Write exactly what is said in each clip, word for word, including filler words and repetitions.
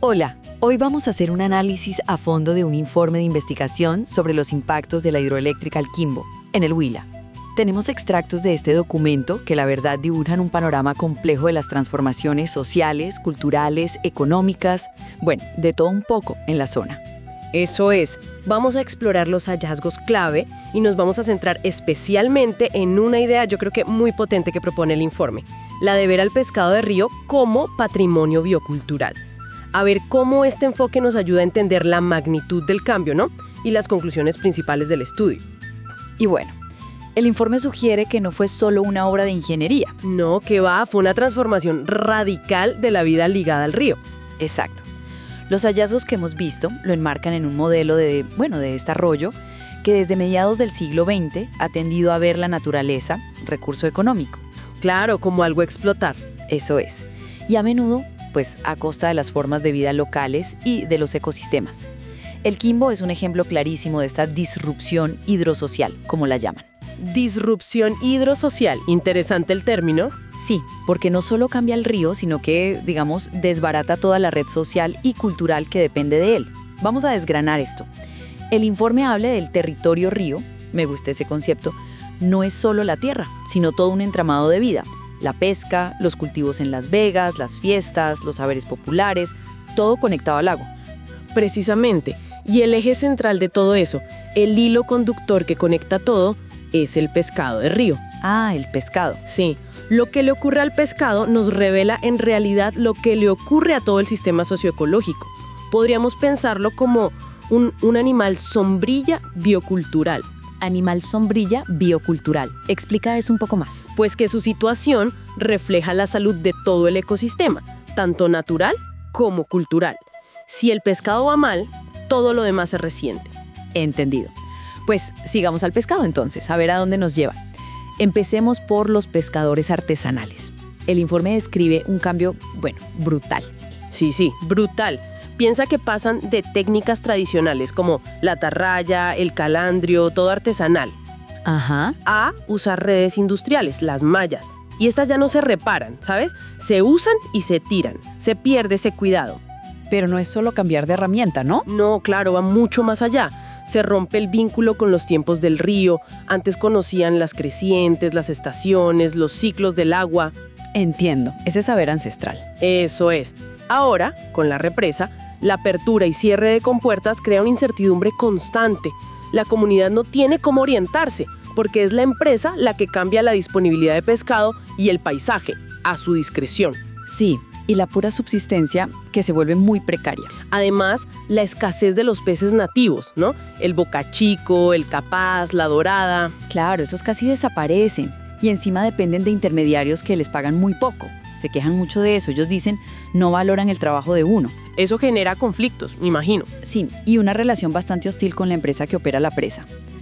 Hola, hoy vamos a hacer un análisis a fondo de un informe de investigación sobre los impactos de la hidroeléctrica El Quimbo, en el Huila. Tenemos extractos de este documento que la verdad dibujan un panorama complejo de las transformaciones sociales, culturales, económicas, bueno, de todo un poco en la zona. Eso es, vamos a explorar los hallazgos clave y nos vamos a centrar especialmente en una idea yo creo que muy potente que propone el informe, la de ver al pescado de río como patrimonio biocultural. A ver cómo este enfoque nos ayuda a entender la magnitud del cambio, ¿no? Y las conclusiones principales del estudio. Y bueno, el informe sugiere que no fue solo una obra de ingeniería. No, que va, fue una transformación radical de la vida ligada al río. Exacto. Los hallazgos que hemos visto lo enmarcan en un modelo de, bueno, de desarrollo que desde mediados del siglo veinte ha tendido a ver la naturaleza, recurso económico. Claro, como algo a explotar. Eso es. Y a menudo, pues a costa de las formas de vida locales y de los ecosistemas. El Quimbo es un ejemplo clarísimo de esta disrupción hidrosocial, como la llaman. Disrupción hidrosocial, interesante el término. Sí, porque no solo cambia el río, sino que, digamos, desbarata toda la red social y cultural que depende de él. Vamos a desgranar esto. El informe habla del territorio río, me gusta ese concepto, no es solo la tierra, sino todo un entramado de vida. La pesca, los cultivos en Las Vegas, las fiestas, los saberes populares, todo conectado al lago. Precisamente, y el eje central de todo eso, el hilo conductor que conecta todo, es el pescado de río. Ah, el pescado. Sí, lo que le ocurre al pescado nos revela en realidad lo que le ocurre a todo el sistema socioecológico. Podríamos pensarlo como un, un animal sombrilla biocultural. Animal sombrilla biocultural. Explica eso un poco más. Pues que su situación refleja la salud de todo el ecosistema, tanto natural como cultural. Si el pescado va mal, todo lo demás se resiente. Entendido. Pues sigamos al pescado entonces, a ver a dónde nos lleva. Empecemos por los pescadores artesanales. El informe describe un cambio, bueno, brutal. Sí, sí, brutal. Piensa que pasan de técnicas tradicionales como la atarraya, el calandrio, todo artesanal, Ajá. a usar redes industriales, las mallas. Y estas ya no se reparan, ¿sabes? Se usan y se tiran. Se pierde ese cuidado. Pero no es solo cambiar de herramienta, ¿no? No, claro, va mucho más allá. Se rompe el vínculo con los tiempos del río. Antes conocían las crecientes, las estaciones, los ciclos del agua. Entiendo, ese saber ancestral. Eso es. Ahora, con la represa, la apertura y cierre de compuertas crea una incertidumbre constante. La comunidad no tiene cómo orientarse, porque es la empresa la que cambia la disponibilidad de pescado y el paisaje, a su discreción. Sí, y la pura subsistencia que se vuelve muy precaria. Además, la escasez de los peces nativos, ¿no? El bocachico, el capaz, la dorada. Claro, esos casi desaparecen y encima dependen de intermediarios que les pagan muy poco. Se quejan mucho de eso. Ellos dicen, no valoran el trabajo de uno. Eso genera conflictos, me imagino. Sí, y una relación bastante hostil con la empresa que opera la presa.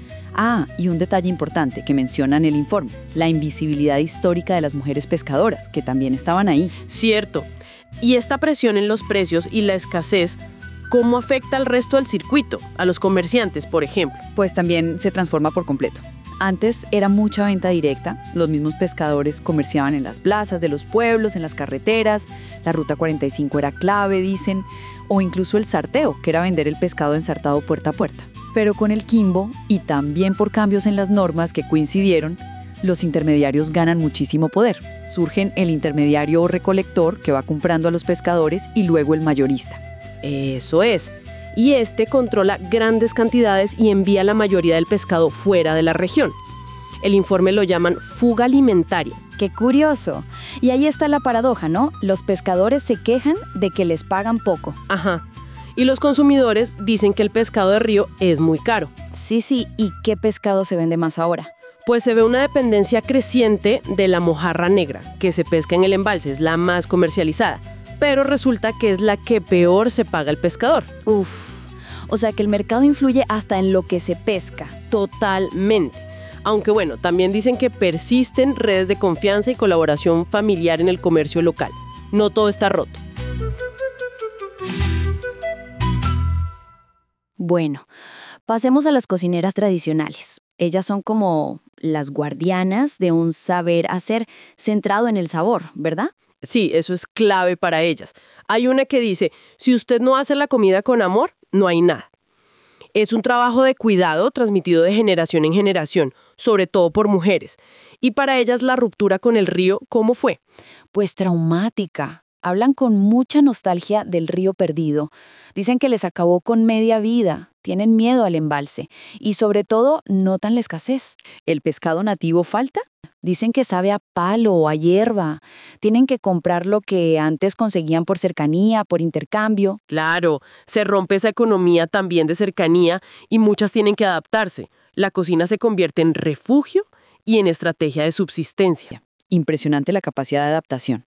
Ah, y un detalle importante que menciona en el informe, la invisibilidad histórica de las mujeres pescadoras, que también estaban ahí. Cierto. Y esta presión en los precios y la escasez, ¿cómo afecta al resto del circuito? A los comerciantes, por ejemplo. Pues también se transforma por completo. Antes era mucha venta directa, los mismos pescadores comerciaban en las plazas de los pueblos, en las carreteras, la ruta cuarenta y cinco era clave, dicen, o incluso el sarteo, que era vender el pescado ensartado puerta a puerta. Pero con el Quimbo, y también por cambios en las normas que coincidieron, los intermediarios ganan muchísimo poder. Surgen el intermediario o recolector que va comprando a los pescadores y luego el mayorista. Eso es. Y este controla grandes cantidades y envía la mayoría del pescado fuera de la región. El informe lo llaman fuga alimentaria. ¡Qué curioso! Y ahí está la paradoja, ¿no? Los pescadores se quejan de que les pagan poco. Ajá. Y los consumidores dicen que el pescado de río es muy caro. Sí, sí. ¿Y qué pescado se vende más ahora? Pues se ve una dependencia creciente de la mojarra negra, que se pesca en el embalse, es la más comercializada. Pero resulta que es la que peor se paga el pescador. Uf, o sea que el mercado influye hasta en lo que se pesca. Totalmente. Aunque bueno, también dicen que persisten redes de confianza y colaboración familiar en el comercio local. No todo está roto. Bueno, pasemos a las cocineras tradicionales. Ellas son como las guardianas de un saber hacer centrado en el sabor, ¿verdad? Sí, eso es clave para ellas. Hay una que dice, si usted no hace la comida con amor, no hay nada. Es un trabajo de cuidado transmitido de generación en generación, sobre todo por mujeres. Y para ellas la ruptura con el río, ¿cómo fue? Pues traumática. Hablan con mucha nostalgia del río perdido. Dicen que les acabó con media vida. Tienen miedo al embalse. Y sobre todo, notan la escasez. ¿El pescado nativo falta? Dicen que sabe a palo o a hierba. Tienen que comprar lo que antes conseguían por cercanía, por intercambio. Claro, se rompe esa economía también de cercanía y muchas tienen que adaptarse. La cocina se convierte en refugio y en estrategia de subsistencia. Impresionante la capacidad de adaptación.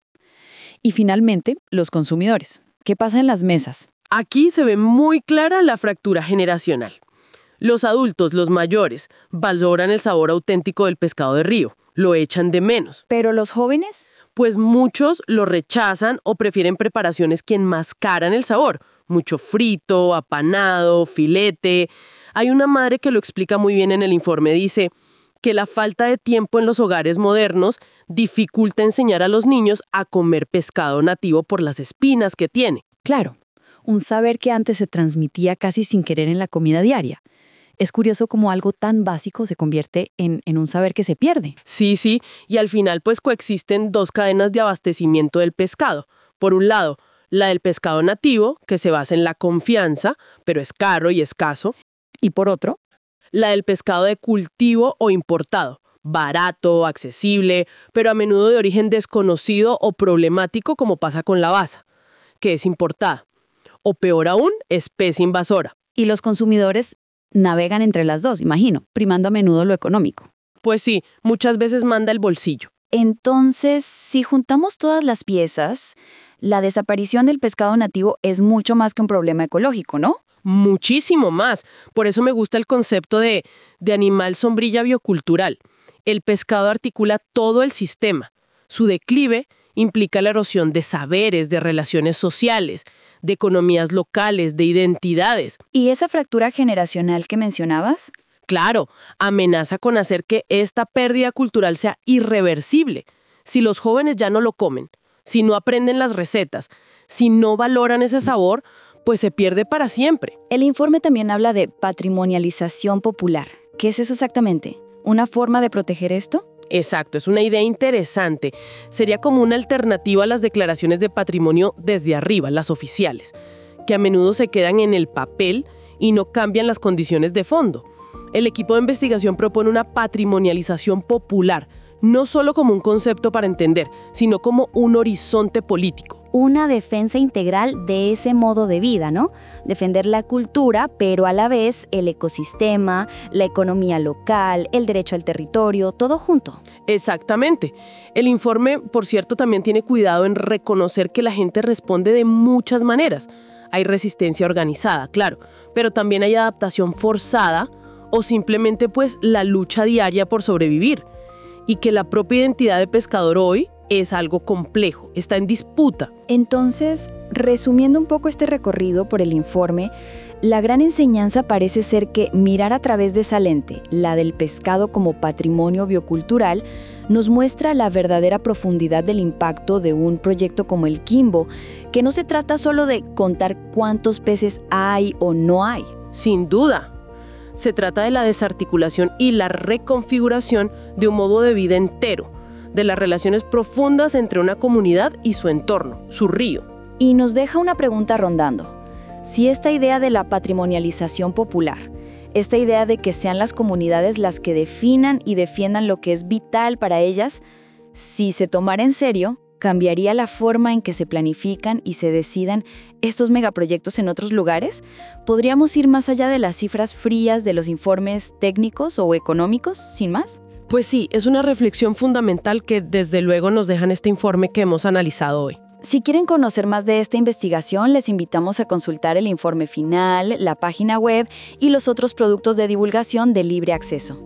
Y finalmente, los consumidores. ¿Qué pasa en las mesas? Aquí se ve muy clara la fractura generacional. Los adultos, los mayores, valoran el sabor auténtico del pescado de río. Lo echan de menos. ¿Pero los jóvenes? Pues muchos lo rechazan o prefieren preparaciones que enmascaran el sabor. Mucho frito, apanado, filete. Hay una madre que lo explica muy bien en el informe. Dice que la falta de tiempo en los hogares modernos dificulta enseñar a los niños a comer pescado nativo por las espinas que tiene. Claro, un saber que antes se transmitía casi sin querer en la comida diaria. Es curioso cómo algo tan básico se convierte en, en un saber que se pierde. Sí, sí, y al final pues coexisten dos cadenas de abastecimiento del pescado. Por un lado, la del pescado nativo, que se basa en la confianza, pero es caro y escaso. Y por otro, la del pescado de cultivo o importado, barato, accesible, pero a menudo de origen desconocido o problemático como pasa con la basa, que es importada. O peor aún, especie invasora. Y los consumidores navegan entre las dos, imagino, primando a menudo lo económico. Pues sí, muchas veces manda el bolsillo. Entonces, si juntamos todas las piezas, la desaparición del pescado nativo es mucho más que un problema ecológico, ¿no? Muchísimo más. Por eso me gusta el concepto de, de animal sombrilla biocultural. El pescado articula todo el sistema. Su declive implica la erosión de saberes, de relaciones sociales, de economías locales, de identidades. ¿Y esa fractura generacional que mencionabas? Claro, amenaza con hacer que esta pérdida cultural sea irreversible. Si los jóvenes ya no lo comen, si no aprenden las recetas, si no valoran ese sabor, pues se pierde para siempre. El informe también habla de patrimonialización popular. ¿Qué es eso exactamente? ¿Una forma de proteger esto? Exacto, es una idea interesante. Sería como una alternativa a las declaraciones de patrimonio desde arriba, las oficiales, que a menudo se quedan en el papel y no cambian las condiciones de fondo. El equipo de investigación propone una patrimonialización popular, no solo como un concepto para entender, sino como un horizonte político. Una defensa integral de ese modo de vida, ¿no? Defender la cultura, pero a la vez el ecosistema, la economía local, el derecho al territorio, todo junto. Exactamente. El informe, por cierto, también tiene cuidado en reconocer que la gente responde de muchas maneras. Hay resistencia organizada, claro, pero también hay adaptación forzada o simplemente pues la lucha diaria por sobrevivir. Y que la propia identidad de pescador hoy es algo complejo, está en disputa. Entonces, resumiendo un poco este recorrido por el informe, la gran enseñanza parece ser que mirar a través de esa lente, la del pescado como patrimonio biocultural, nos muestra la verdadera profundidad del impacto de un proyecto como el Quimbo, que no se trata solo de contar cuántos peces hay o no hay. Sin duda. Se trata de la desarticulación y la reconfiguración de un modo de vida entero, de las relaciones profundas entre una comunidad y su entorno, su río. Y nos deja una pregunta rondando. Si esta idea de la patrimonialización popular, esta idea de que sean las comunidades las que definan y defiendan lo que es vital para ellas, si se tomara en serio, ¿cambiaría la forma en que se planifican y se decidan estos megaproyectos en otros lugares? ¿Podríamos ir más allá de las cifras frías de los informes técnicos o económicos, sin más? Pues sí, es una reflexión fundamental que desde luego nos deja en este informe que hemos analizado hoy. Si quieren conocer más de esta investigación, les invitamos a consultar el informe final, la página web y los otros productos de divulgación de libre acceso.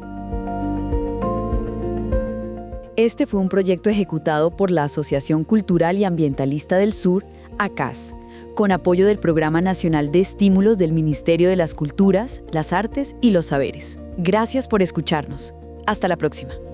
Este fue un proyecto ejecutado por la Asociación Cultural y Ambientalista del Sur, A C A S, con apoyo del Programa Nacional de Estímulos del Ministerio de las Culturas, las Artes y los Saberes. Gracias por escucharnos. Hasta la próxima.